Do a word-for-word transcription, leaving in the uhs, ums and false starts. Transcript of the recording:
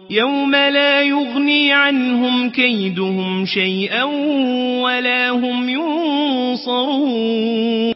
يوم لا يغني عنهم كيدهم شيئا ولا هم ينصرون